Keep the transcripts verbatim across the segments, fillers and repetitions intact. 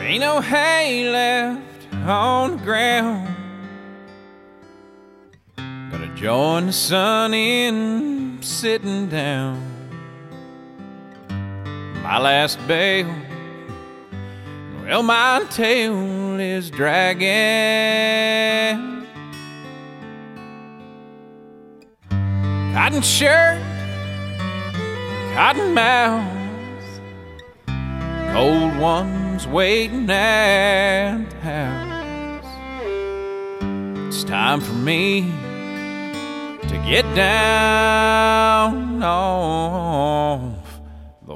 Ain't no hay left on the ground. Gonna join the sun in sitting down. My last bale, well, my tail is dragging. Cotton shirt, cotton mouth, old ones waiting at the house. It's time for me to get down off the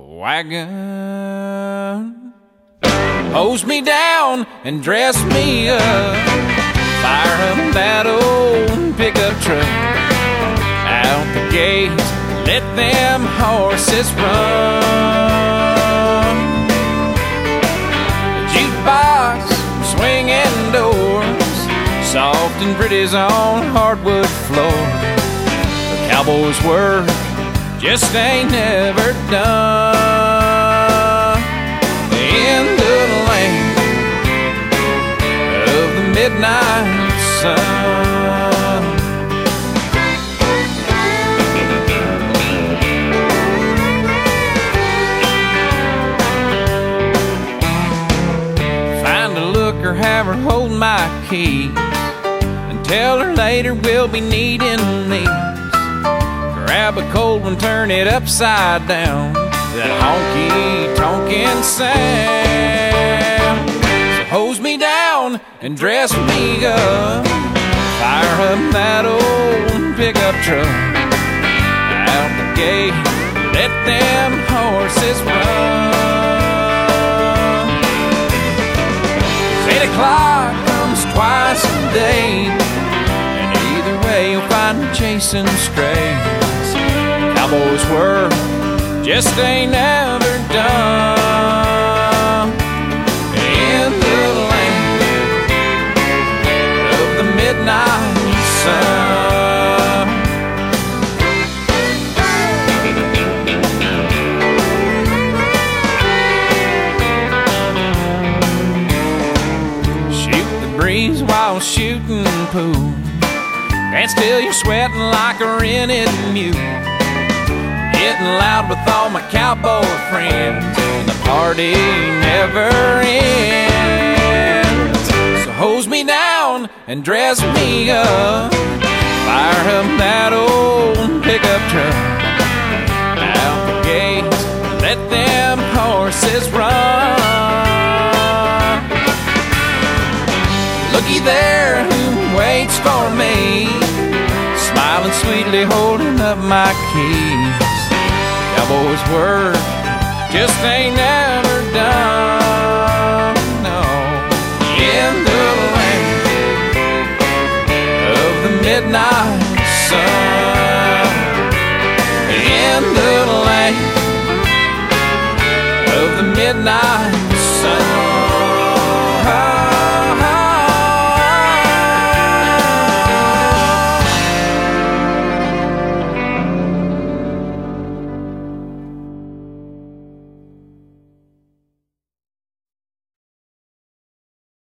wagon. Hose me down and dress me up, fire up that old pickup truck. Out the gate, let them horses run. The jukebox swinging doors, soft and pretty's on hardwood floor. The cowboys' work just ain't never done. In the land of the midnight sun. Find a looker, have her hold my keys, and tell her later we'll be needing these. Grab a cold one, turn it upside down, that honky-tonkin' sound. So hose me down and dress me up, fire up that old pickup truck. Out the gate, let them horses run. Eight o'clock comes twice a day, and either way you'll find me chasing strays. Cowboys' work just ain't never done. In the land of the midnight sun. Shoot the breeze while shooting pool, and still you're sweating like a rented mule. Getting loud with all my cowboy friends, and the party never ends. So hose me down and dress me up, fire up that old pickup truck. Out the gates, let them horses run. Looky there who waits for me, smiling sweetly, holding up my keys. Cowboys' work just ain't never done, no. In the land of the midnight sun. In the land of the midnight